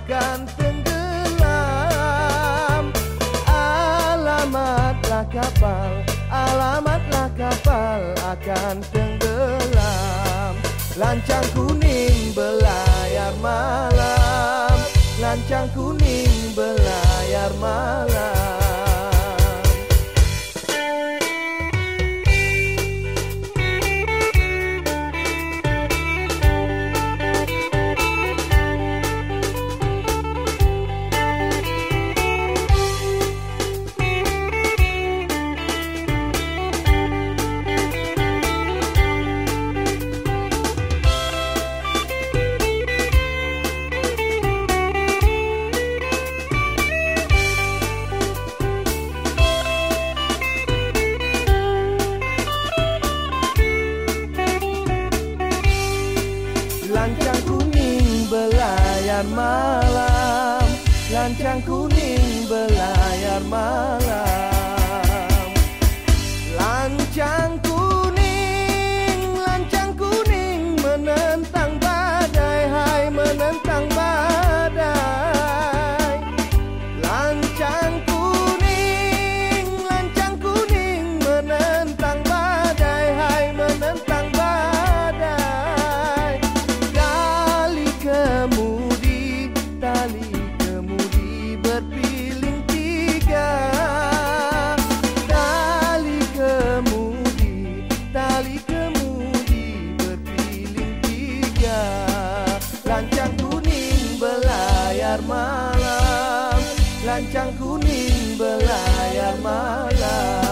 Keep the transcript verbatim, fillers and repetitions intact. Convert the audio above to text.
akan tenggelam. Alamatlah kapal, alamatlah kapal akan tenggelam. Lancang kuning belayar malam, lancang kuning belayar malam. Lancang kuning belayar malam, lancang kuning belayar malam. Lancang kuning, lancang kuning menentang badai, hai menentang badai. Lancang kuning, lancang kuning menentang badai, hai menentang badai. Kemudi, tali kemudi berpiling tiga. Tali kemudi, tali kemudi berpiling tiga. Lancang kuning belayar malam, lancang kuning belayar malam.